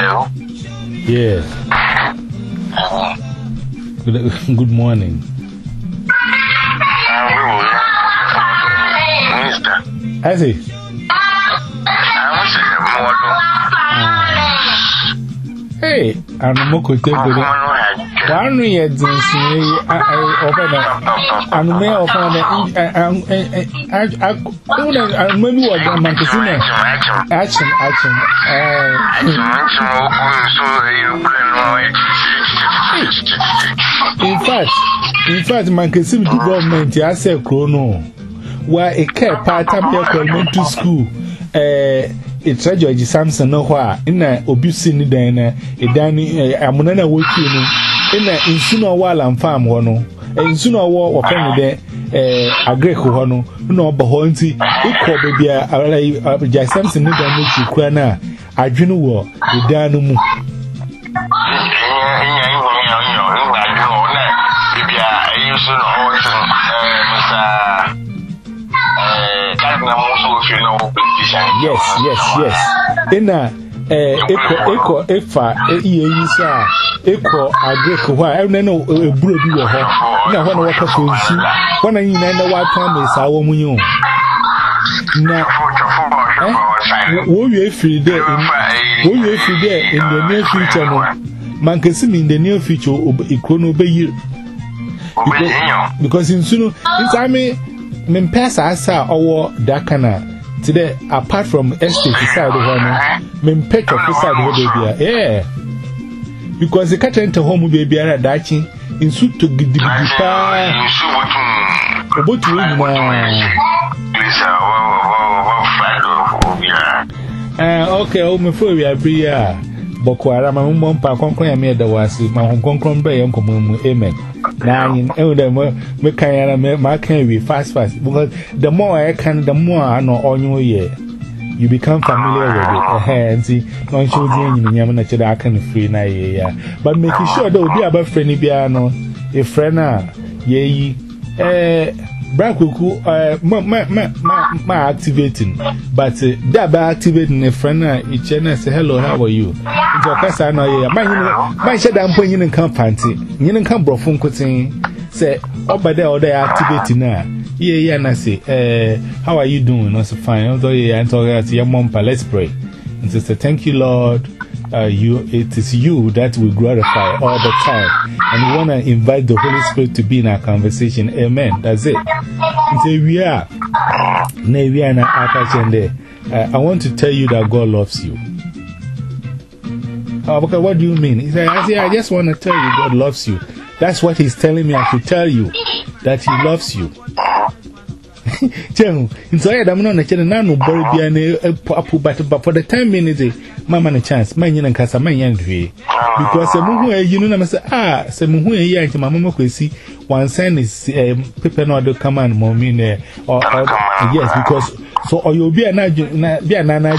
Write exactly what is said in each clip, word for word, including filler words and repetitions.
Yeah. Good, good morning. I see. Hey, I'm a moko table. One year, I'm may offer I'm maybe what I'm action, action, action. In fact, in fact, man can see the government, I say, Chrono, where a care part time elementary school. Eh, it's a George Samson, no, why in a obusini dana, a danny, a monana working in a insuna while I'm farm one, and sooner war or penny there, a great hono, no, Bahonti, equal baby, a George Samson, no damage you crana, I dream war, the Danumu. Yes, yes, yes. In a echo, echo, efa, eisa, echo, I break why I know a brood you are. Now, when I walk up with you, when I know what time is our moon. Now, will you free there? Will you free there in the near future? Man can see me in the near future, it could obey you. Because in soon, in time, men pass us our dakana. Today, apart from estate side of one, men pet of the side of the baby. Yeah, because the cat enter home baby are dachi in suit to give the guitar. About to win now. Okay, oh, my friend, we are here. Bokwara, my mum, pa, conquer me the was my home concrete bay and common. Amen. Now, in elder, me can my can be fast, fast because the more I can, the more I know on your year. You become familiar with it. And see, non children in Yamana I can free na yeah. But making sure there will be a friendly piano, a friend, ye, eh. Brakuku, uh, ma, ma, ma, ma, ma activating, but uh, that by activating a friend, each and say, hello, how are you? Into a casa, no, yeah, my shed I'm putting in company, you didn't come brofun cutting, say, oh, by there, or they activating now. Yeah, yeah, and I say, uh, how are you doing? Also fine, although, yeah, and talk to your mom, let's pray. And say, thank you, Lord. Uh, you, it is you that will glorify all the time. And we want to invite the Holy Spirit to be in our conversation. Amen. That's it. So we are. We are now. I want to tell you that God loves you. Oh, okay, what do you mean? He said, I, say, I just want to tell you God loves you. That's what he's telling me. I should tell you that he loves you. Channel, so I am not a channel now, no boy, be a papu, but for the time minute, Mamma, a chance, my young Casa, my young tree. Because a moo, you know, I say, ah, some moo, yeah, to my mamma could see one sign is a paper not command, mommy, or yes, because so or you'll be a nana, be a nana,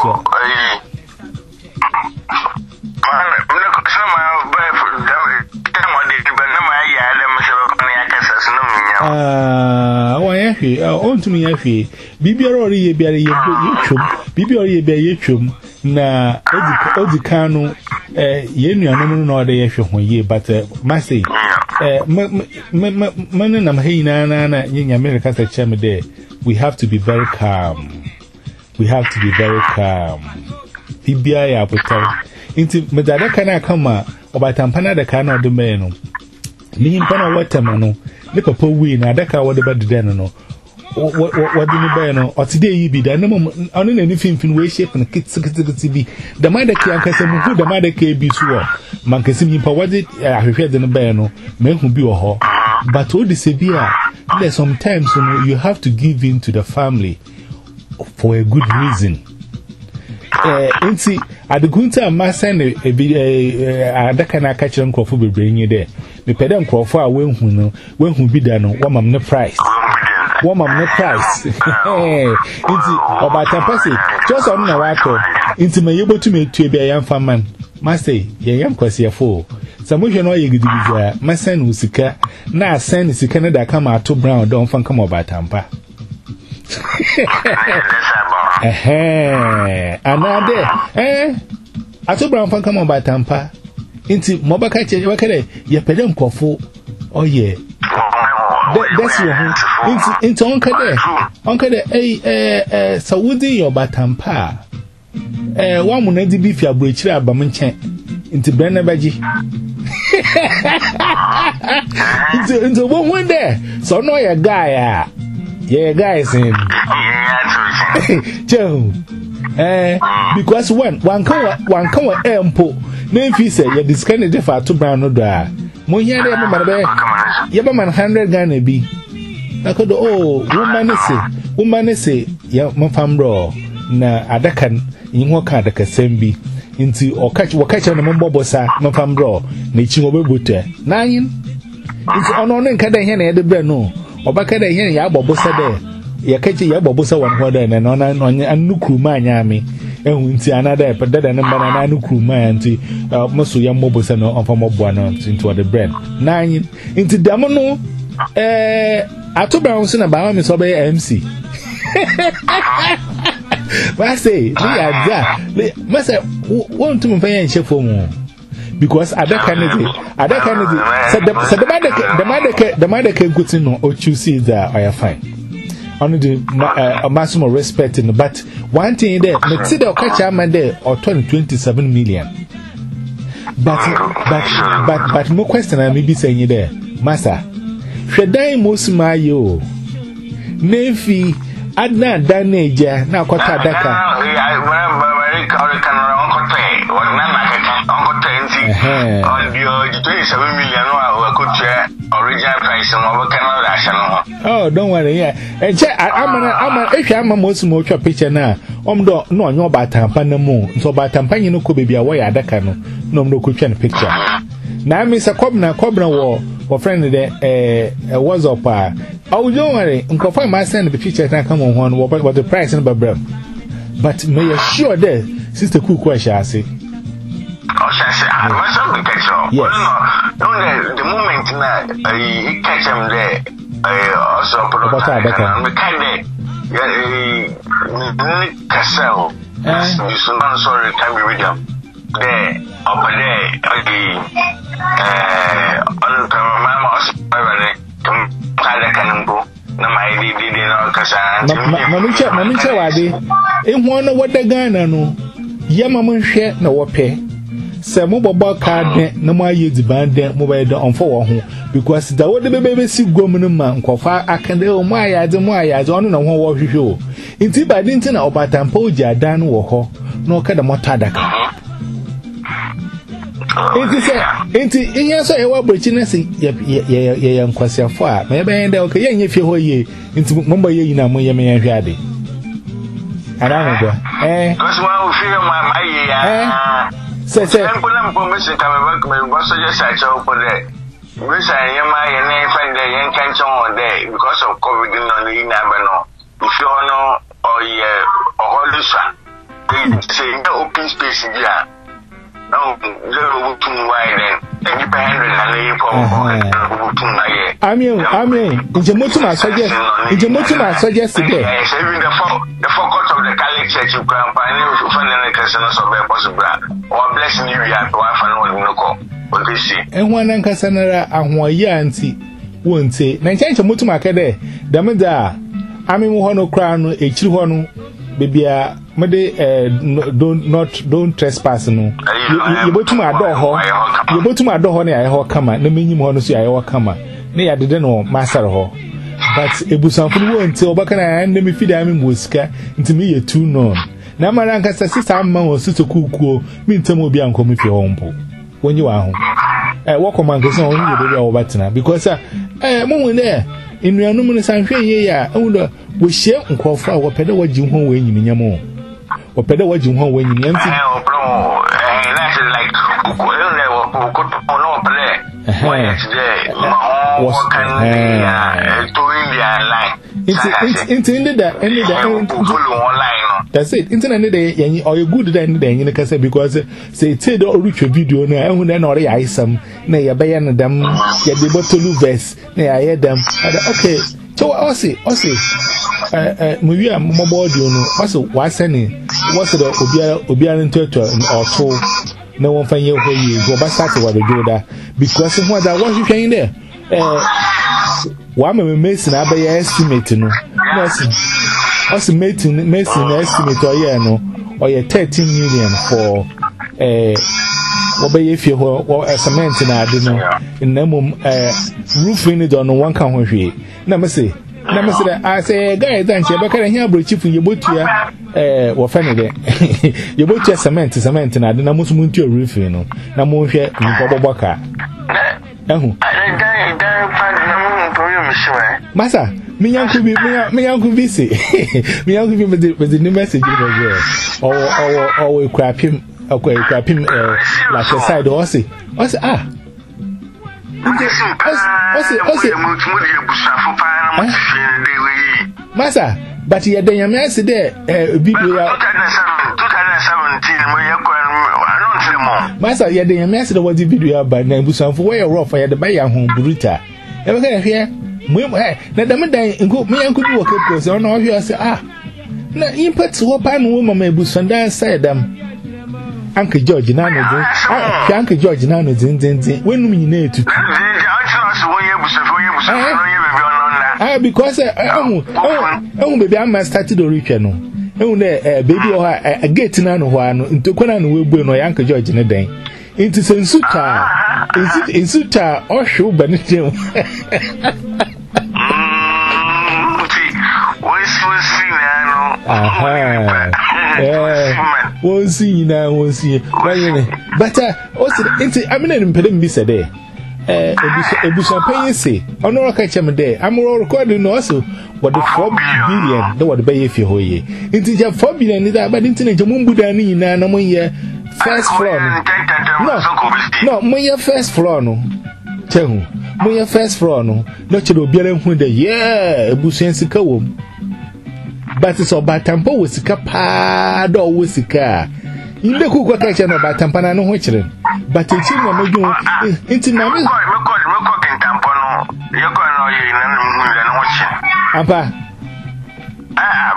Ah, why, I want to me, Effie. Bibi already be a YouTube, Bibi already be a YouTube. Na, Odicano, eh, Yenu, no, no, the Effie, ye, but, uh, Massey, eh, Manan, I'm hey, Nana, young America, a chamber there. We have to be very calm. We have to be very calm. Bibi, I put out into Madada Kana Kama, or by Tampana, the Kana of the man. Me in Pana Watermano. Look up a win, I don't know what about the dinner. What do you know? Or today you be there. No more on anything in way, shape, and kids to be the mother can who the mother can be sure. Man can see him powered it. I have heard the banner, men who be a whore. But all the severe, there's sometimes you have to give in to the family for a good reason. And see, at the good time, my son, a that can I catch uncle for bringing you there. The pedam crawl far when who know when who be done, one mam no price. One mam no price. It's about a passage. Just on the water. Into my able to make to be a young farmer. Master, young Quasia fool. Some of you know you could be there. My son was sick. Now, send is Canada come out to brown, don't fun come over Tampa. Eh, another, eh? ato brown fan come about tampa inti mobaka che wakere ye pede nkofo oye that's your inti inti onka de onka de eh eh eh Saudi your batampa eh wa mu na di bi fi abrochire abam nchen inti brana baji inti inti wo hu de so no ye guy ah ye guys in Joe eh because one one can one can empo na fi say ye discount de fa to brown no do a mo hia de ma be ye ba man one hundred Ghana bi na ko do oh woman say woman say ya mo famro na adakan yin ho ka adaka sembi nti okachi wakachi na mo bobosa mo famro na chi mo bebuta na yin nti ono no nka da hia na ye de bre no obaka da hia ya bobosa de ya kachi ya bobosa wan ho da na no na anukru ma anya mi ehu nti anada e dada na mba na anukru ma nti moso ya bobosa no onfa mo boa no nti to the brand na yin nti dam no eh atoba ho se na ba mi so be M C I say, we are there. Master, want to pay and chef for more because other candidate, other candidate said the mother, the mother, the mother can go to know or choose that I are fine. Only the uh, maximum respect in the but one thing there, let's see the catch a man there or twenty-seven million. But, but, but, but, no question. I may be saying you there, Master. Should I most my yo? Nefi. Adna daneja na kwata daka oh don't worry yeah eje amana ama ehwa ama mosu mo twa picture na omdo no onyo batampa na mu so batampa yin ko bebia wo ya daka no no omdo ko twa picture na mi se kobna kobna wo wo friend de eh was up ah oh don't worry nkofa ma send the picture na come on one what the price in babram but may you sure there sister Kuku ashase oh shasha I must have the picture yes no no the moment na he catch him there uh also about that I'm kind of yeah castle you so sorry can be with them there up there eh on mama also kada kanumbo na mai di di na kasa na mucha na mucha wade ehwo na wada Ghana no yema mo hwe na wo pe se mo bobo ka de na mo aye diban de mo ba de onfo wo ho because da wode bebe si gom no ma nkofa akande o mo ayaze mo ayaze ono na ho wo hwehwe o nti ba di nti na obatampa oji adan wo ho na o ka da moto adaka Inti se inti iya so e wa brochi na se ye ye ye nkwasiafo a me ben de okay ye nyefie ho ye inti momba ye yina mo ye me yan hwe ade ara ngo eh cause wa o feel my my ye ya se se en pula mo me se ka me ba me bo so je sa cho po de we sa ye ma ye ne friend de ye kan chon on de because of covid no ni na ba no if you no or ye o holisha say open space dia no, little too wide and you pay hundred and lay for I mean, I mean, in Jamotuma suggest, in Jamotuma suggest today. Yes, even the the focus of the Catholic Church you can find you funding the Christians of the possible or blessing you have to have an old local. What they see. And one and Casanara and one year and see, won't say, Nancy Jamotuma Cade, Damada, I mean, one crown, a children. Baby, uh, don't not don't trespass no. You go to my door ho. You go to my door ho na I ho kama. Na menyim ho no so I ho kama. Na ya dede no master ho. But ebusanfo no won te obaka na na me fidi am mbosika nti me ye too no. Na mara nkasa sisa amma wo so to kukuo me ntem obi anko me fi ho mpo. Wonyi wa ho. Eh wo command ko so wonyi obi a wo batena because eh mo won there inuanum no sanhwe ye ya ewudo wo hye nkofo a wo pede wo gi ho we nyim nyam wo pede wo gi ho we nyim nyam ti eh bro eh that's like ko le wo ko to no pele why today mo kan ya to India line it's it's in the in the that's it internet ne dey yen or you good then dey yen kasa because say say the original video na ehun na ore ya isam na ya be yan dem ya dey bottle verse na ya ya dem okay So I say, I say, uh, uh, maybe I'm mobile, you know, also, what's any, what's the Obia, Obia into or two, no one find you where you go back to what you do that, because of what I was you saying there. Uh, one of the mason, I buy estimate, no, nursing, also making mason estimate or yeah, no, or yeah, thirteen million for, uh, what by if you were a cement in our dinner in Nemo, uh, roofing it on one country. Never say, never say, I say, guy, thank you, but can I hear Bridge for your boot here? Eh, what funny, your boot just cement, cement, and I didn't almost move to your roof, you know. Now move here in Bobo Baka. Massa, me uncle be me uncle busy. Me uncle be with the new message or or or we crap him, or crap him like a side or say, I say, ah. Massa, but he had a mess there, a video. Massa, you had a mess that was the video by Nabusan for where rough I had the buyer home burrita. Ever get here? Let them die and go me and could walk across on all you say, ah, no impacts what pan woman may busan dance said them. Uncle George Nano, Uncle George Nano, when we need to. Ah, because oh, oh, baby, I must start to the region. Oh, there, baby, or a gate in one into Conan will be no Uncle George in a day. Into Sensuta, is it in Suta or show Benito? Aha, we'll see now, we'll see. But also, I mean, I'm putting this a day. Eh, a champagne say, on no catch him there. I'm all recording also what the four billion, the what bay if you hoye. Into four billion is that, but internet, Mumbudani, no more year first floor. No, no, my first floor, no. Tell me, my first floor, no. Not to be able to, yeah, a bush and sick home. But it's all about Tampo with a capa, or with a car. In the cook catch about Tampana, no which, but it's in my doing into my milk. You're going to watching. Papa. Ah,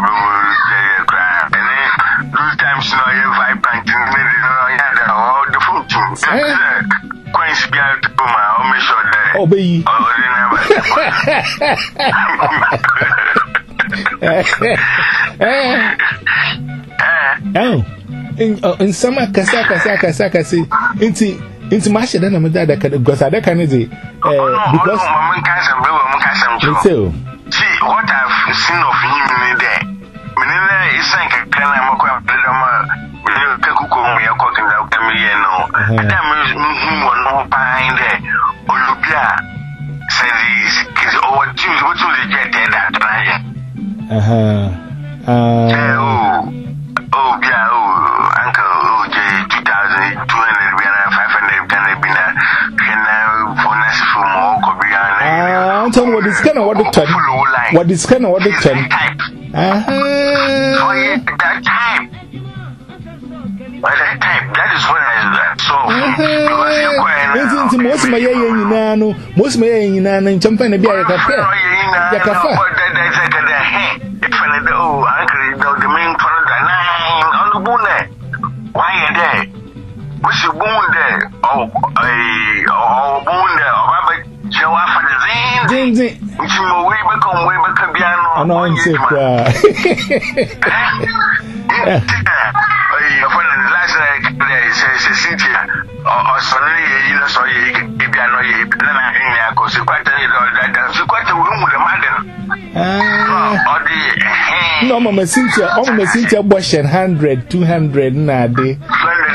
two times no, you have five pints in all the food. Queen's girl to my home shoulder. Oh, baby. Oh, in in summer, Kasa, Kasa, Kasa, Kasa, into into my shed, and I'm that because I can't say because so. See what I've seen of him there. Manila is like a kind of Kakuko, we are cooking out a million. That means one more pine there. Olubia said he's over two, what will you get that? Uh huh. Uh, oh, oh, yeah, oh, Uncle, oh, two thousand two hundred, five hundred, can have been a for next for more Korean. Ah, I'm telling you what is kind of what the time. What is kind of what the time. Uh huh. Oh, yeah, that time. By that time, that is when I saw. Because you're most of my young, most of my young, and jumping a bit like a fair. Oh, Uncle, the main product on the bonnet. Why are they? What's your bone there? Oh, a bone there. Oh, but you are for the zine. Which you way back on way back a piano. I'm not sick. Last night, they say, Cynthia, or suddenly, you know, so you piano, you then I go to quite a little, quite a room with a madam. No, Mama Cynthia, oh, Mama Cynthia, wash and hundred, two hundred, nade. No, I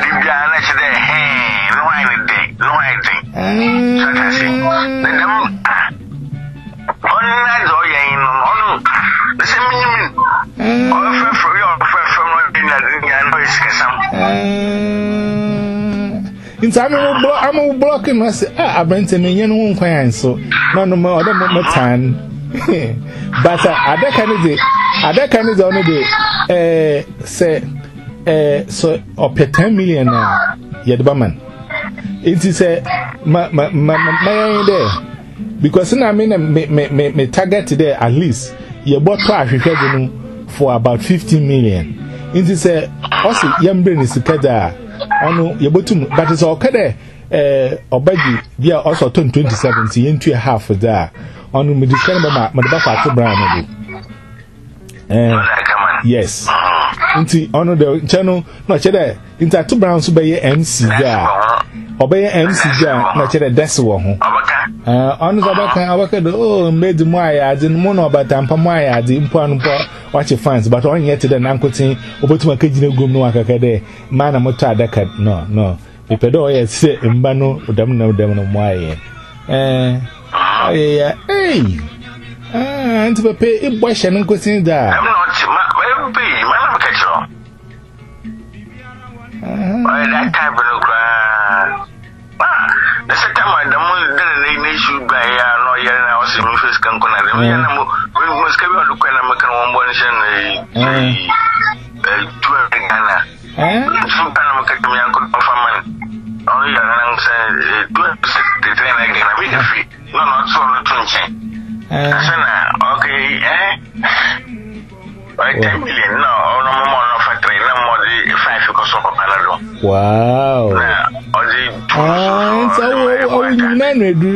think, no, I think. So I say, the devil, one night, oh, yeah, no, the same minimum. Oh, for your friend from dinner, I know it's some. I'm blocking myself. I went to me, you know, one so no, no more, I don't want time. But other candidate, other candidate on the day, say, so up to ten million now, yet, Baman. It is a my, my, my, my, there. because na me me me me target there at least ye bought ahwehwe for about fifty million. Inti say also yambre ni sika da ono ye botum but it's okay eh obaji bia also twenty seventeen into a half da ono me dikere ma me ba fa to brand no eh yes inti ono the channel no chere inti to brand so be ye M C da obeye M C da na chere desi wo ho eh ono da baka abaka do oh made mo ayade mo no batampa mo ayade mpo anu mpo watch fans but on yet the nankotin obotuma kagina gom no akaka de mana moto adaka no no me pedo ye se mba no odam na odam no mo aye eh aye eh ah anti pepe e boy hye nankotin da am not ma be mana me kachiro ah that type no kra ah the second one the mo de ne issue by ya no ye na o se me face kan kona de me na mo mo skabi o lokwa na me kan won bon shen eh eh tuwa ngana eh so kan na me kan me yanko faman o ya na se tuwa de train na gena me free no no so no tunche eh sana okay eh I ten million no no mo no fa train na mo di five ko so ko palado wow na o di ah so o you na no edu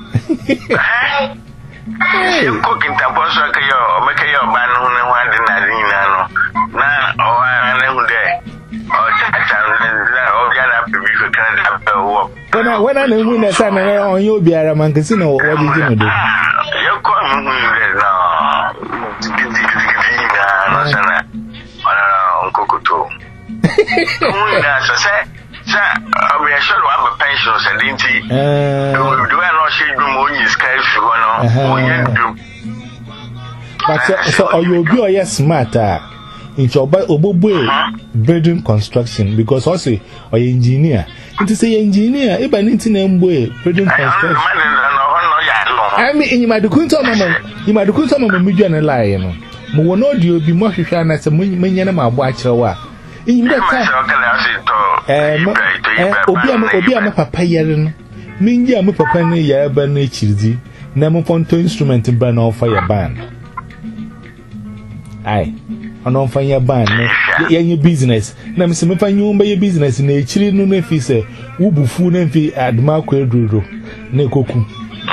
eh cooking taboso ka yo make yo ba no ne wa de na ni na no na o wa na hu de o cha cha na o ya na pe bi ko kan da pe wo na wena na hu na sa na on yo biara man kasi na wo di ji no do yo ko mu hu de na di di di na na sana ona on kokoto mu na so se sa we are sure we have pension so dinti eh do do na she do mo yin sky fi go no mo yin do but so you be o smart ah in choba obobo building construction because also o engineer it say engineer e ba ninti na mbo building construction I mean in my dukunto mama in my dukunto mama midwa na lie no mo wono di obi mo hwehwa na se menya na mabo a kire wa in that time eh obi am obi am papa yere no mingi am papa ne ya ba na chiridi na mo fonto instrument ba na fire band ai ono fanya band no yenye business na me se me fanya umba ye business na echiri no na fi se wubufu na fi adma kwa eduro na ekoku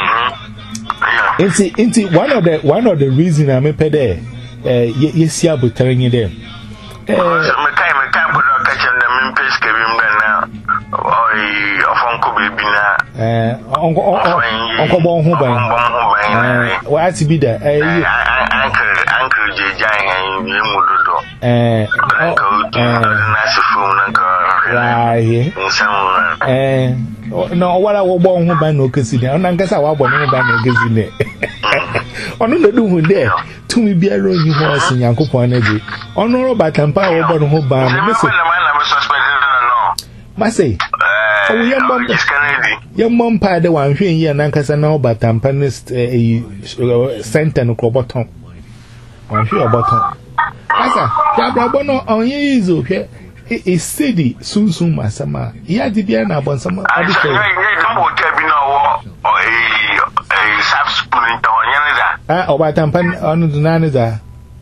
inti inti one of the one of the reason I me pede eh yesi abotare nye dem eh me kai me kai bodo ka chen na me peske bi mgana oi ofonko bebi na eh onko onko bon hu ban eh wa ati bi da eh uncle uncle jejan ye mudodo eh na sifu na ka right eh no wala wo bon hu ban no kasi de ona nkasa wa bon hu ban no kasi ne onu no du hu de tumi biara onyi ho osin yankopon na bi onu ro batampa wo bon hu ban no se ma say o ye mbom ye mbom pa de wan hwen ye na nkasa na batampa ne center no ko bottom wan hwe oboton asa ya brabo no onye izo hwe e steady sunsun masama ya di bia na abonsama adike ye kambo tabi na wo o e e sap spoon to onye da ah obatampa onu dunani da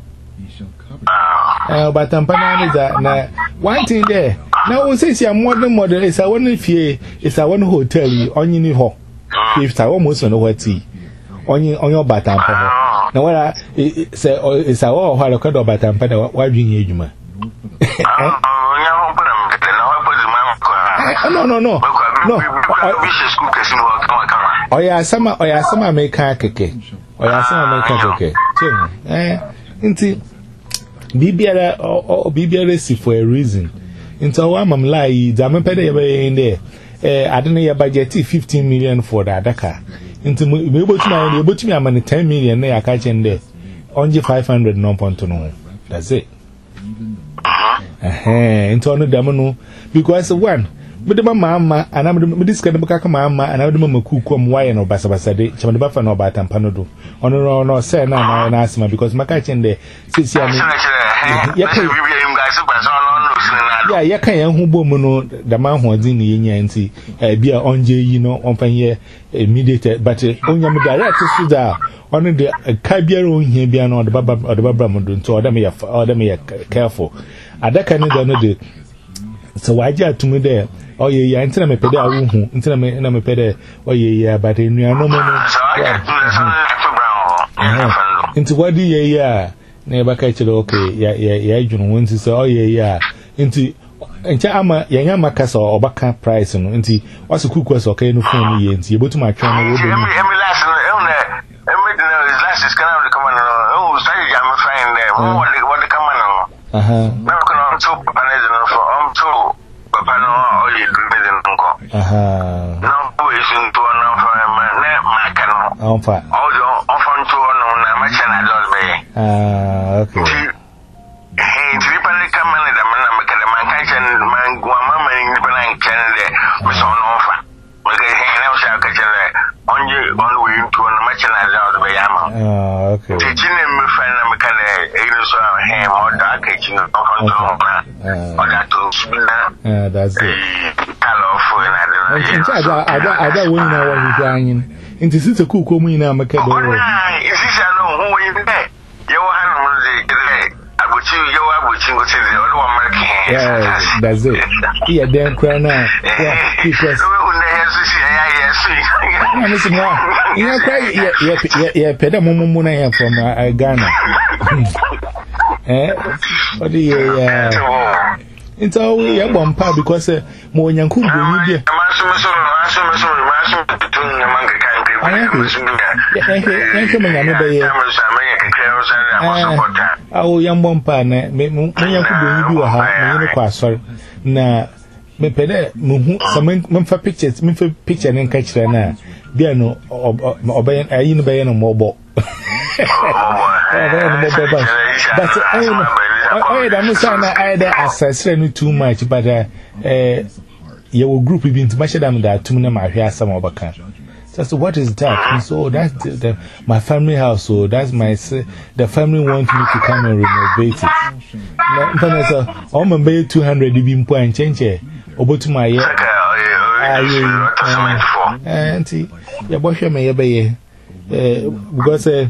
ah obatampa nani da na one thing there now we say see a modern model is a one fie is a one hotel onye ni ho if ta almost no what onye onye obatampa ho na wala say is a wo ho ka do obatampa da wa dwin edwuma no no no no oya sama oya sama me ka keke oya sama me ka keke eh nti bibiara o bibiara si for a reason nti o amam lai da me pede ye be inde eh adene ye budget fifteen million for the adaka nti me botuma ye botumi amane ten million na ya ka chende onje five hundred no point no that's it eh nti onu da no because one but the mama and I'm the disc and the mama and I would mama cook come why no basa basa de chama ba fa no ba tampano do ono no no say na na asma because maka chende sisi ani ya pe Yeah, ya can yan who bomono the man who is in the yanti, a beer on J, you know, on fire immediate, but on your direct to that, only the Cabiro in here beyond the Baba or the Babramon, so them ya or them ya careful. At that kind of the so why just to me there? Oh, yeah, until I'm a pedal, until I'm a pedal, oh, yeah, but in your no more. Into what do you, yeah, never catch it, okay, yeah, yeah, yeah, you know, when to say, oh, yeah, yeah, into. And Chama, Yama Castle or Baka price, and into what's a cook was okay, no phone, and you go to my channel. Every last is kind of come on. Oh, sorry, I'm fine there. What the come on? Uh huh. Now, come on, two Papanese for um, two Papano, or you do it in Uncle. Uh huh. No, is into an offer, my canoe. Oh, fine. Oh, you're often to on a machine at Los Bay. Ah, okay. Hey, three Papanese come on, the man, the man, and man, Guamma, and the Bank Canada was on offer. Because he never shall catch it on you on the way to a machine at Los Bay. Ah, okay. Teaching him with friend, I'm a kind of him or dark kitchen of or that to spin. That's it. I don't win now when you're dying. Into such a cook woman, I'm a cat. Is this I know who you there? Your hand, I would see you, I would see what's in the other one. Yeah, that's it. Yeah, then cry now. I'm missing one. Yeah, yeah, yeah, Pedro Mumuna from uh, Ghana. Eh, what do you, yeah, it's all we have one part because more young could be here. Oh, young one partner, me, young could be you a half, now. Me pede muhu some for pictures me for picture and catch there na bia no obey ayi no be no mobo but I don't know I dey assess no too much but eh your group been to match them that to me ma hwe asam obaka so what is that and so that's the, the, my family house so that's my the family want me to come and renovate it no so all my pay two hundred be point change over to my auntie, your boy, may be because a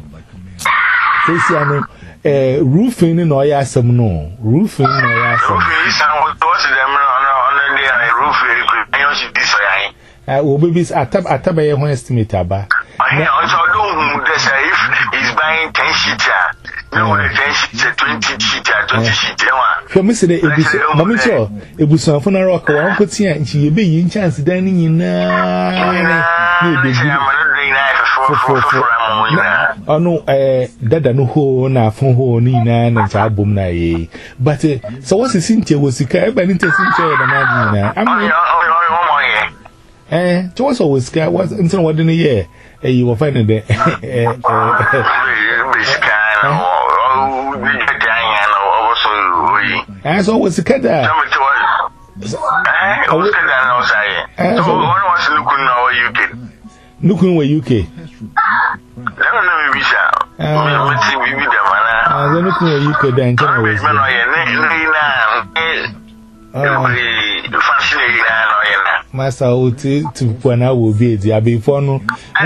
roofing in or some no roofing or some. I will be at tab at tab. I want estimate about. I also don't if he's buying ten sheets. No, twenty sheets, twenty sheets. For Mister Mamito, it was some fun rock or Uncle Tia, and she be in chance dining in. Oh, no, eh, that I know who na phone ho Nina and Chabum na. But so what's the Cynthia was the car, but interesting chair than I eh, to us always sky was until what in a year, eh, you will find it. As always, the cat. I was looking looking where U K. I was looking at U K then. Master, would to when I will be the Abbey Fono.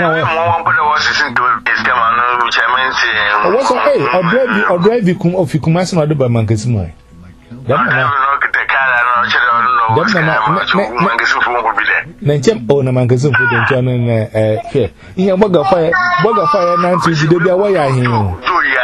What's okay? Or drive you or drive you come off you come as another by Mancasimo. Nanchem own a Mancasimo for the John and here. In a bug of fire, bug of fire, Nancy, the baby away. I hear you.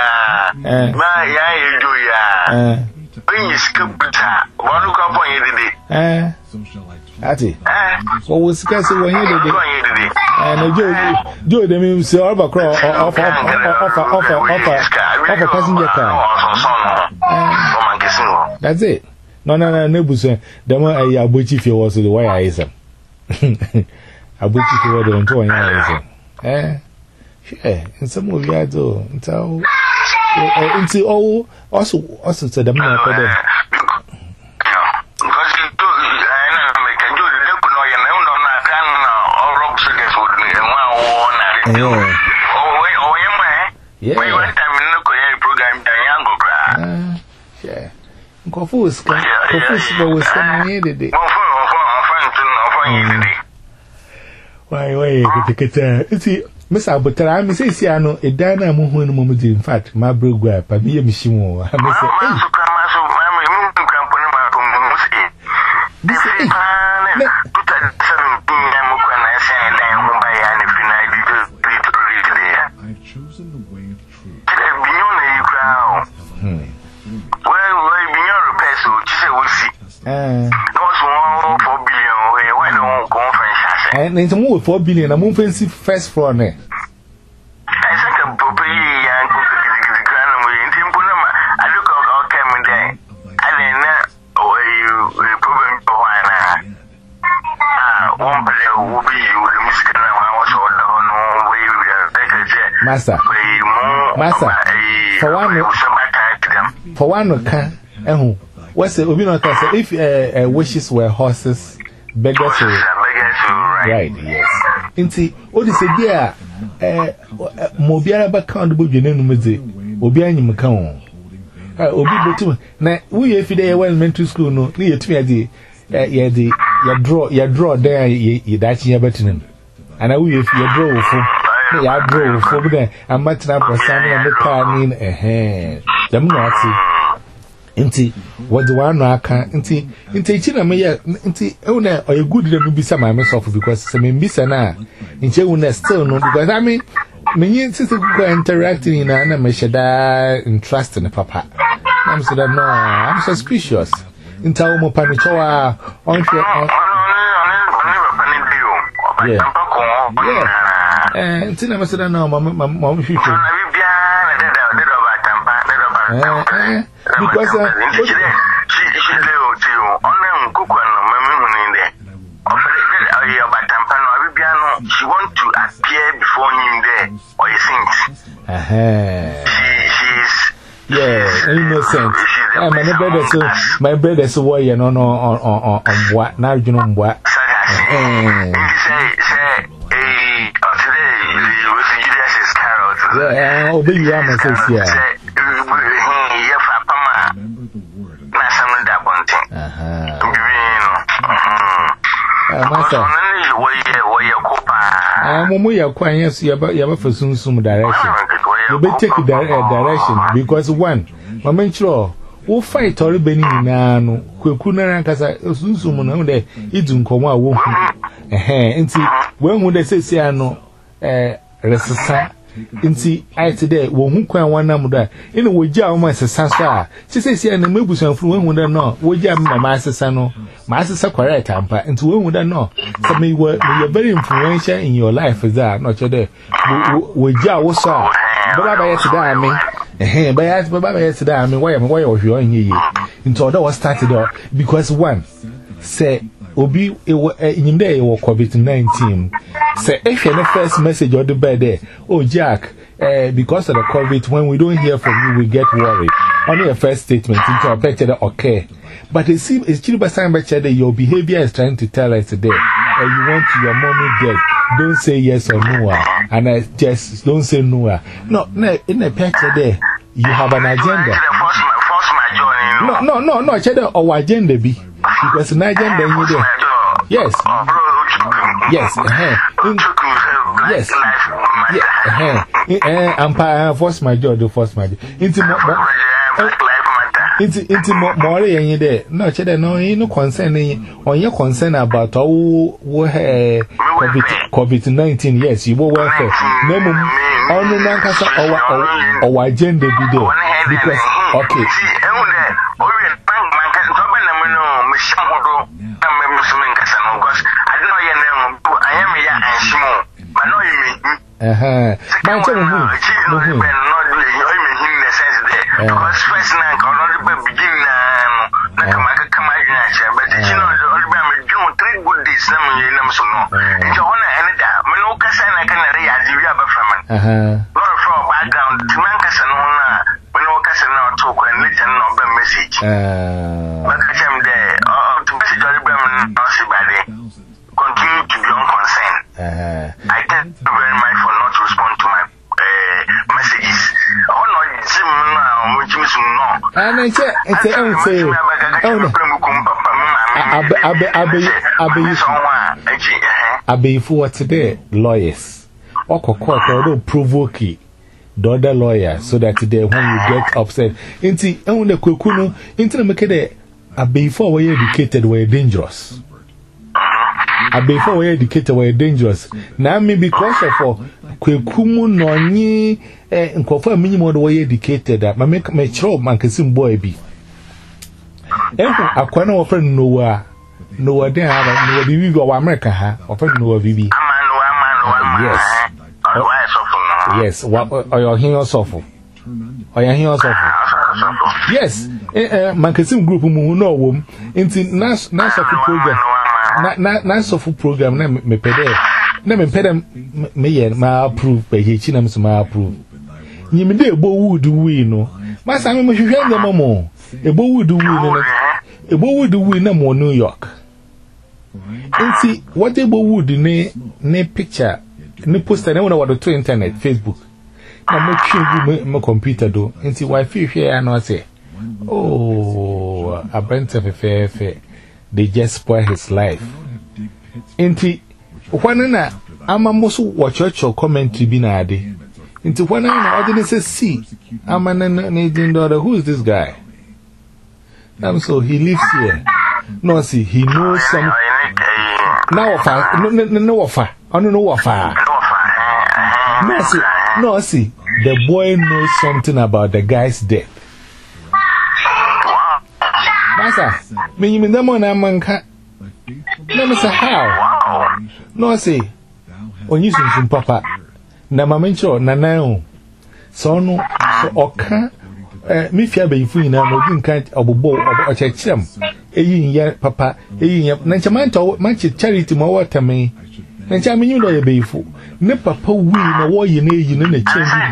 My, bring your scoop. One look up on you today. Ati, what was Cassie when you did it? And Joe, Joe, the means all across offer, offer, offer, offer, offer passenger car. That's it. No, no, no, no, Busan. The one I abut if you was the way I is. I put you to the one to an eh? Yeah, and some of you do. So, into all also, also said the man for them. Yeah. Yeah. Go for sky. Professor was saying it. Why, why, get it. See, Miss Alberta, I'm Missus Siano, a diner moon moment. In fact, my bro grab, I be a machine. I must I've chosen the way of truth. And it's more four billion. I'm moving first floor. Ne, Master, Master, for one, for one, can and what's the Obino if uh, wishes were horses, beggars were right, yes. Inti, what is a dear Mobiara background book you name with the Obiani Macon? Obi Botu, now we if they went meant to school, no, near to me, yeah, the your draw, your draw there, you that's your button. And I will if you draw for. I drove over there. I'm matching up with Sammy and the car in a hand. The Nazi. Inti, what do I know? I can't. Inti, Inti, China, may Inti, owner, or you good to be some myself because some in Bissana. Inti, owner still no, because I mean, many sister interacting in an amashada and trust in the papa. I'm so that no, I'm suspicious. Inti, Omo Panichoa, on your yeah. Yeah. Eh, it's never said no, Mamma, Mamma, future. Because uh, she want to appear before him there, or you think? She, she's yeah, innocent. Yeah, my brother, so my brother, so why you know on on on on what now? You know what? Yeah, oh, baby, I'm a says, yeah. Master, I'm a quite yes, you have for soon some direction. You better take a direction because one, my main sure, we'll fight or Benny Nano, Kukuna and Casa, Sunsum, there, it's in Coma, won't and see when would they say, Siano, eh, Resessa. Inti I today won kwan one namuda ina wogya o ma sesa so a sesesi na mebusan furu won huda no wogya ma ma sesa no ma sesa correct ampa inti won huda no so me you very influential in your life is that no chede wogya wo so a baba ba yet da me eh ba yet baba ba yet da me why me why o hwe onye yi inti oda was started because one say Obi in there or COVID nineteen. Say, if you the first message or the bed there, oh, Jack, uh, because of the COVID, when we don't hear from you, we get worried. Only a first statement into a picture, okay. But it seems it's still by time that your behavior is trying to tell us today, uh, you want your mommy dead. Don't say yes or no. And I just don't say no. No, no, in the picture there, you have an agenda. No, no, no, no, cheddar or agenda be. Because an agenda in you there. Yes. Yes. Yes. Yes. I'm force my jaw to force my jaw. Into into into more and you there. No, cheddar, no, no concern on your concern about all COVID nineteen. Yes, you will welfare. No, only Nankasa or agenda be there. Because, okay. Uh-huh. My children, no, because first night, I'm not beginning. But you know, three good days. Some you know, so no. It's on any day. When no person I can read, you have a family. Uh huh. Not from background. Timankas and one. When no person now talk and listen, not the message. Uh. But I am there. Oh, to message all the women, not see by the. Continue to be unconcerned. Uh-huh. I thank you very much for not responding to my uh, messages. Oh no, Jim, no, which means no. And I say, it's a, oh no. abe abe abe abe abe for today lawyers oko court or provoke the other lawyer so that they when you get upset inti ehun de kweku no inti na make de abe for we educated were dangerous abe for we educated were dangerous na me because of kweku mu no nyi nkofo minimum de we educated ma me me chiro man kesim boy bi ehun akwana wo friend Noah Noah dey have Noah bibi go America ha wo friend Noah bibi yes yes what are you hearing yourself are you hearing yourself yes eh man kesim group mu no wo inti na na program na na na sofu program na me pede na me pede me ye ma approve pe hechi na me so ma approve nyimde ebo wood wi no ma sa me mo hwehwe ndem mo ebo wood wi no ebo wood wi na mo New York inti what ebo wood ne ne picture ne poster na wona wado to internet Facebook na mo twi my computer do inti wifi hwe ya no say oh abenta fe fe they just spoil his life inti whanana ama musu wachocho commentary bi na ade inti whanana ordinary say see ama na na who is this guy I'm so he lives here no see he knows some now ofa no no no ofa ono no ofa no see no see the boy knows something about the guy's death Masa me you me mo na manka no me say how no say onyi sunsun papa na mamencho na nan so no so oka eh me fia be fu ina no din kan obobo ochechirem eyin ya papa eyin ya na ncha man to man charity mo water me na ncha me nyu do ye be fu ne papa wi na wo ye na eyin na change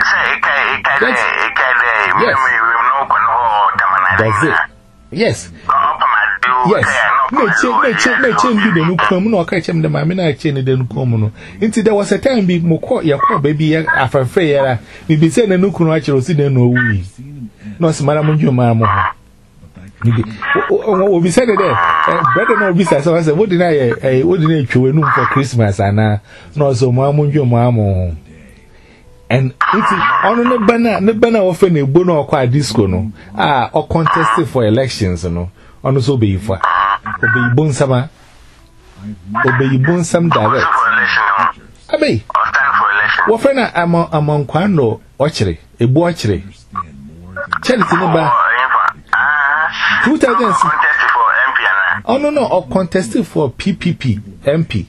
that's it yes yes no che no che no che mbi de no kwam no ka chem de ma me na che ne de no kwam no nti there was a time bi mo ko ye ko baby ya afafre ya mi bi se na no kunu a kire osi de no wi no se mara mo dwuma mo ho ni bi o bi se de de brother no bi sa so say what did I eh what did I twe no for Christmas ana no so mo mo dwuma mo and it's on the banner the banner of a bono or disco no ah or contested for elections no on so be for obey bon sama obey bon sam direct abey wo fe na amon amon kwano ochire ebu ochire charity no ba two thousand contested for M P ana oh no no or contested for P P P M P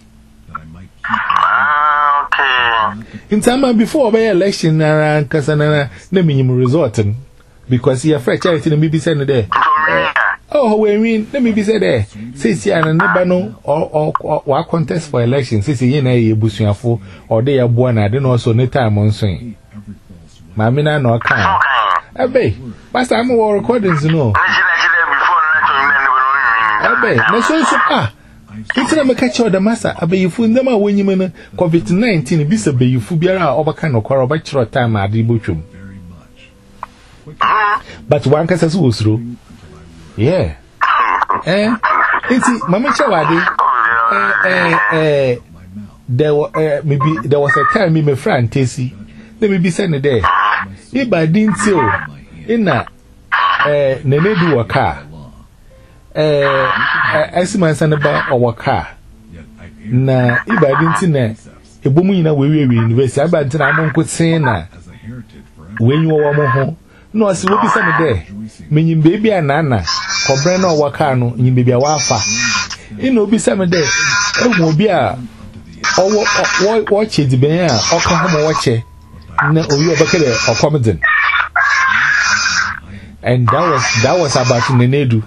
in time before by election na kasana na minimum result because he afraid charity na maybe send there oh we mean let me be say there say see an neighbor no or or contest for election say say na ye busuafo or dey aboa na de no so ne time on so ma me na no kan abey pastor am wo recordings no abey na so so ah it's na make catch the master abeyifu ndem a wonyim no covid nineteen bi se beyifu biara obaka no kwara obachiro time ade botwom but one kasa so osuro yeah eh it's mama chawade eh eh there uh, maybe there was a time me my friend Tesi let me be send there if I didn't tell ina eh nenedu waka eh asiman sanaba owaka na ibadi ntina ebomu nyina wewewe university abadi na amonko ten na wenyu wo mo ho no asi wo bisa me de menyim bebi anana kobre na owaka no nyim bebi awafa ina obisa me de ewu obi a owo wo chedi ben a oka ho mo woche na oyi obakere okomden and that was that was about nenedu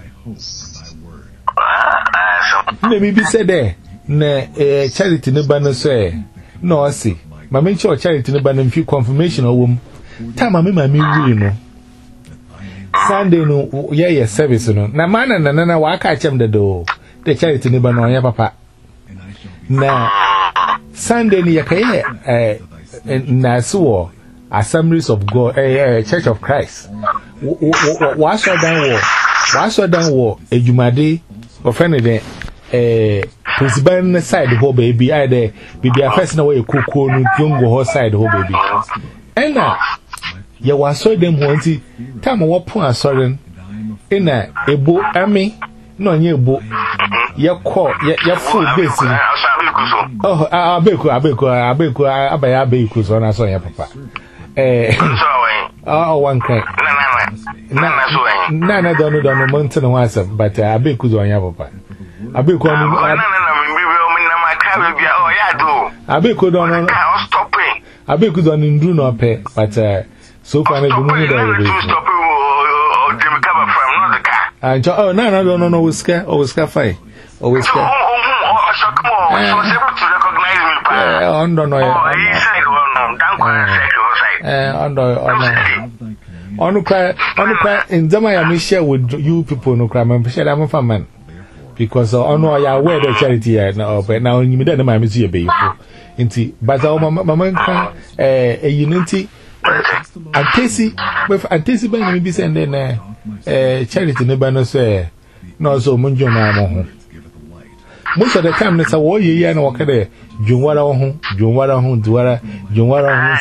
na mi bi said there na eh charity ne ba no so eh no see ma me sure charity ne ba no fi confirmation owom time ma me ma me wi no Sunday no yeah yeah service no na mana na na wa aka chem de do the charity ne ba no ya papa na Sunday ni yakaye eh na so Assemblies of God eh Church of Christ wa so dan wo wa so dan wo ejumade offended it. Eh, Principal side ho baby, I there, baby, a first away cocoa, no jungle horse side ho baby. And now, you was so them wanty, time what point sorry. In a book, I mean, no, your book, your call, your full basin. Oh, I'll be cool, I'll be cool, I'll be cool, I'll be a baby, so I saw your papa. Eh, oh, one crack. Nana don't know mountain once, but I'll be cool on your papa. I'll be cool. I'll be cool on I'll be good on in do not pay, but so far I don't know. And oh, no, no, no, no, whisker, or whisker fine, or whisker. I don't know. On the cry, on the cry, in Zamaya, I share with you people no crime, and share them for man. Because I know I are aware the charity now, but now you don't know my museum, baby. But our mamma, a unity, and Tessie, with a Tessie by me be sending a charity never no say, no so munjo mamma. Most of the time, that's a war ye and walk there. Jumwara home, Jumwara home, Duara, Jumwara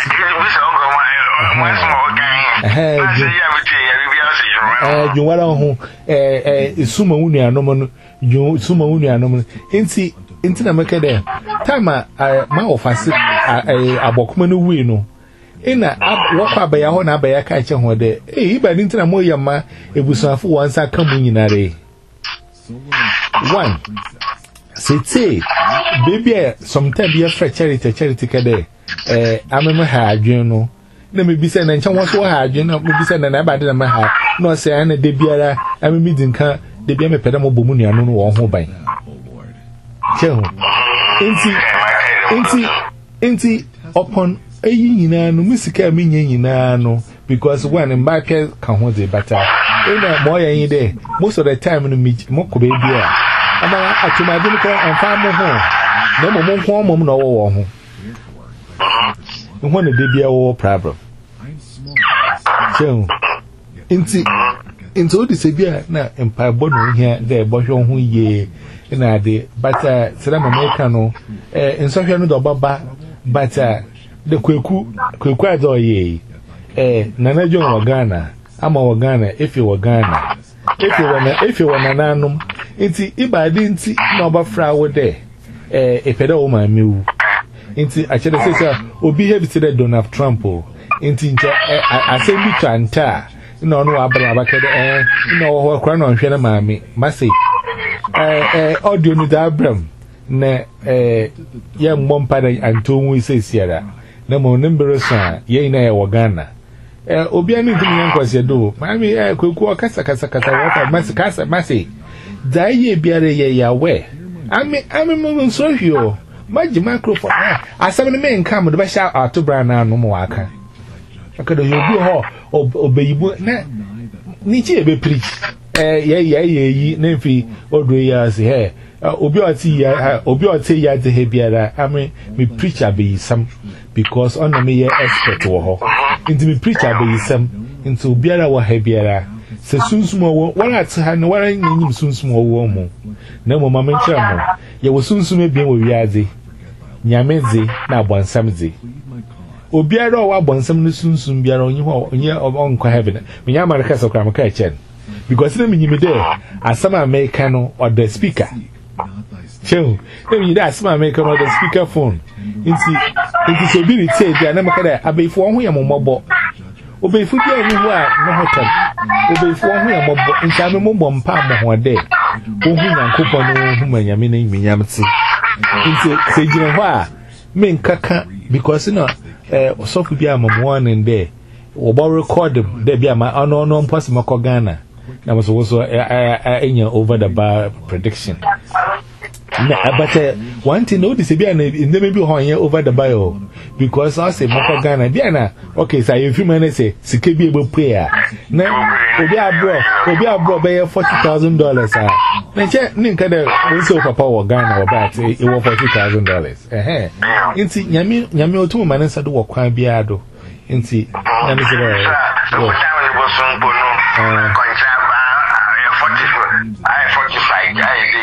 home. Jumwara home, eh, Suma Unia, no man, Suma Unia, no man. Inti, Inti America there. Tama, my office, a Bokman wino. In a walk by a hona by a catcher one day. Eh, but into a moyama, it was a fool once I come in a day. One. Say, baby, sometimes be a fresh charity, charity cade. Eh, I'm a hard, you know. Let me be saying, and someone so hard, you know, maybe saying, and I bad in my heart. No, say, and the beer, I'm a meeting car, the beer, me pedamo bumuni, I don't know, home by. Kill. Inti, inti, inti, upon a yina, no, Mister Minian, no, because one in my case can hold the butter. In a more any day, most of the time in the meet, Moko baby. And I to my dinner and find my home. No more home, mom, no home. When the baby a problem. So, into into this beer now, and pie bottle here, there, but you who ye in a day, but uh, Salam Americano, in such a no baba, but uh, the Quaku, Quaquad or ye, eh, Nana John Wagana, I'm a Wagana, if you were Ghana, if you were if you were Nanum. Inti iba dinti no ba fra wo de eh epeda wo ma mewu inti a chere say say obi have to Donald Trump o inti nche assembly chanta no no abra abakede eh no wo kra no hwe na ma me mase eh eh audio ni da abram na eh ye mbompa da antonwu isesiara na mo nimbere so ye na ye wo Ghana eh obi ani ntumi yankwase do ma me eh kweku kasa kasa kasa wo mase kasa mase Daye biare ye ya we. Ami ami mo so hio. Maji microphone. Asem ne men kam de ba sha auto brand na no mo aka. Akado yo bi ho obeyibu na ni chi e be preach. Eh ye ye ye yi na fi odo ya se he. Obi oti ya obi oti ya de he biara. Ami me preacher be some because on me ye expert wo ho. Inti me preacher be some into biara wo he biara. Se sunsumo wala tha no wala nyim sunsumo wo mo na mo mama nkyra mo ye wo sunsumo bia wo wiaze nyameze na abonsamze obiara o abonsam no sunsum biara onye ho onye onko heaven menya marika so kra mo ka chen because na menyim de asama america no or the speaker chew na menyim de asama america no the speaker phone inti inti so bi ni tie dia na makada abefo ho ye mo mobo Obey food, you are no hotel. Obey for whom I'm in time, Mom, Pam, one day. Who and coupon, whom I am in Yamsi. Say, Jim, men kaka, because you know, uh, so could be a one in there. Or record them, there be a my unknown possible Kogana. That was also a over the bar prediction. But uh, one thing notice be an in the maybe on here over the bio because I say Moko Ghana Diana. Okay, so if you manage say Sikebi able prayer. Now Obi Abro, Obi Abro by forty thousand dollars. Ah, now check Ninka the we so papa or Ghana or that it was forty thousand dollars. Eh, inti Yami Yami Otu Manasa do work quite biado. Inti Yami said,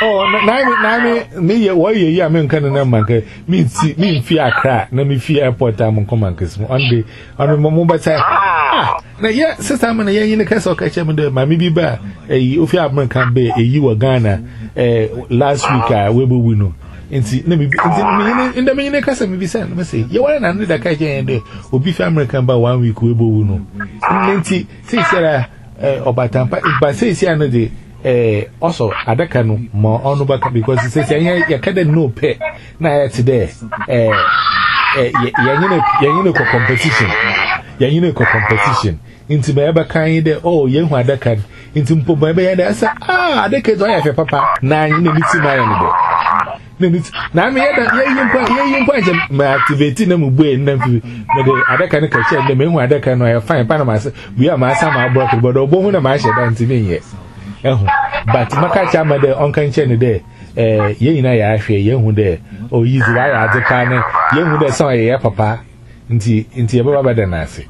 Oh, Nami, Nami, me, why you, I mean, can of man, me, see, me, fear crack, let me fear airport time on command, because on the, on the mobile time. Ah, now, yeah, since I'm in the castle, catch him in the Mammy Bear, a if you have man can be a you were Ghana, eh, last week, I will be winning. And see, let me be in the main castle, maybe send me say, you are under the catch and there will be family can by one week, we will know. And see, say, Sarah, or by Tampa, but say, see, another. Eh, also, Adaka no more honorable because he says, "Ya can't no pay." Now today, eh, eh, ya competition, ya competition. Into my ever kind of oh, young Adaka, into Mpombe, and I said, ah, Adaka is why I have papa. Now you need to my enemy. Now, me, ya point, my activating them way, and then the Adaka catch the men who Adaka no, I find Panama. We are my summer broken, but the woman of my shed and to me yet. But Makacha made the uncanny day. Eh, ye na ya hwe ye hu de o yizi wa ya adeka ne ye hu de so ye papa nti nti ye baba da na ase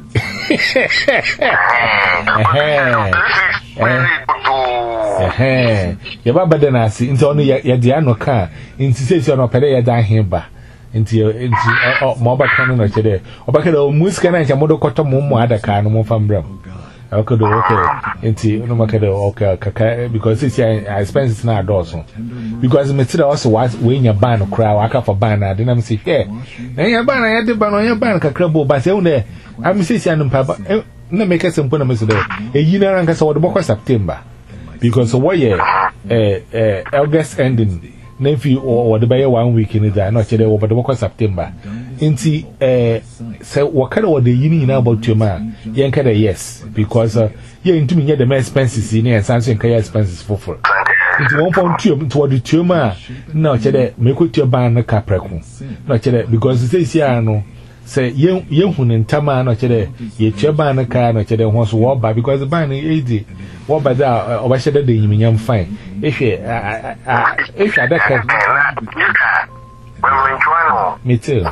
eh ye baba da na ase nti onu ye de anoka nti sesi onu pede ye da hemba nti nti mo ba kan no chede obaka da musika na ncha modo koto mo mo adaka no mo fambram. Okay, okay. Inti no makede okay kaka because it's expenses na adoso. Because me tira also was when your ban cry waka for ban na dey na me say eh na your ban na dey ban on your ban kakra bo ba say un dey am say say anum pa na make us mpo na me say dey e yi na ranka say wo dey September because what year eh eh August ending na if you or the buy one week in there no chere wo dey September inti eh say wakada wo dey yini na about your man yen kada yes because uh, yeah into me the expenses in and something kaya expenses for for into one point two into what the tumor no chere me ko tua ban na kapreku no chere because say sia no say yen yen hunu ntama no chere ye tua ban na ka no chere ho so wo ba because the ban eighty wo ba da obashede de yiminyam fine ehwe ehwe adaka me too.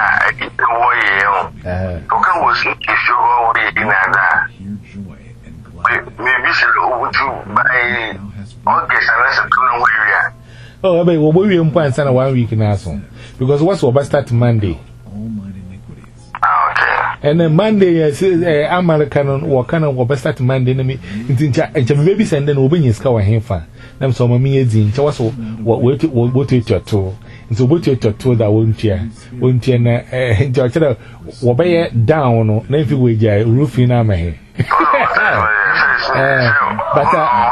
Oh, I mean, we'll be in point and one week now. Because what's what start Monday? And then Monday, I say, I'm American or kind of what start Monday. And maybe send then we'll be in Scour Hinfa. Them so mammy is in Chawaso, what wait, what wait your toe. So what you told that won't you? Won't you? Eh, George, what by down or never with your roof in our may. But I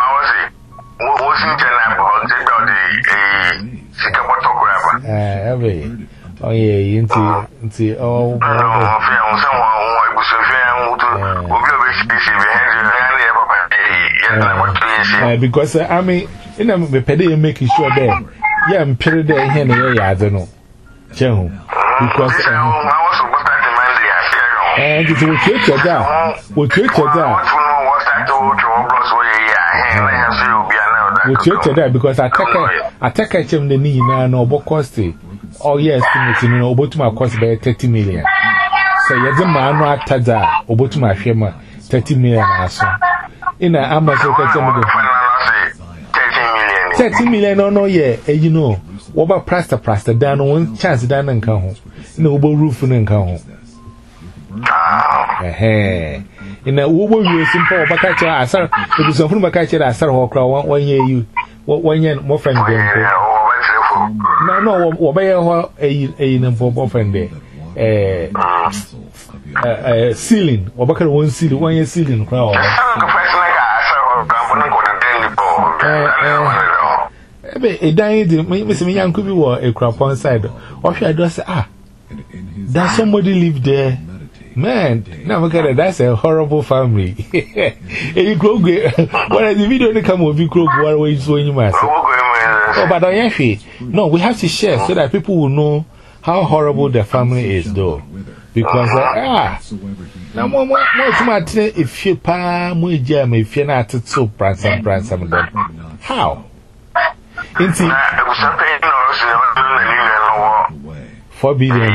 was oh, yeah, into, into, oh, because I mean, in a pedal making sure that. Yeah, I'm pretty there here. I don't know. Because and it will take you down. Will take you down. Will take you down because I take I take a chim the knee now. No, but cost it. Oh, yes, you know, about my cost by thirty million. So, you're the man who had Tada, about my firma thirty million. In an Amazon, thirty million or no, yeah, you know, what about plaster plaster down one chance down and come home. No, roof and come home. Eh, in a woman, you simple, but catch I saw it was some catch I saw her one year you one year more friend. No, no, what by a number of friend there. Eh, ceiling, or bucket one ceiling, one year ceiling crowd. A dying, Miss Young could be a crop on side. Or should I just say, ah, does somebody live there? Man, now look at it, that's a horrible family. You grow great. What is the video to come with you? Grow what way so you must. Oh, but I actually, no, we have to share so that people will know how horrible the family is, though. Because, uh, ah, now, more, more, more, if you pa, more jam, if you're not so pransam, pransam, how? Inti four billion.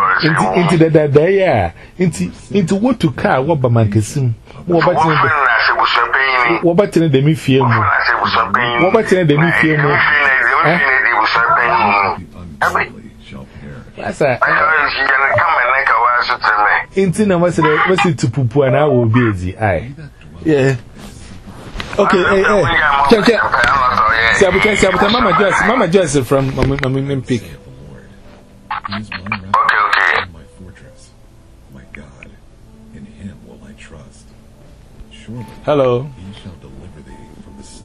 Into the day, yeah. Into into what to car, what by Mankasim, what but What about the demi fear? What about the demi fear? That's a Intina was it to Pupu and I will be easy. Aye, yeah. Okay, hey, hey, check, check. Sabotage, sabotage, Mama Jess, Mama Jess from Mammy Pick. Okay, okay. My fortress, my God, in him will I trust. Surely. Hello.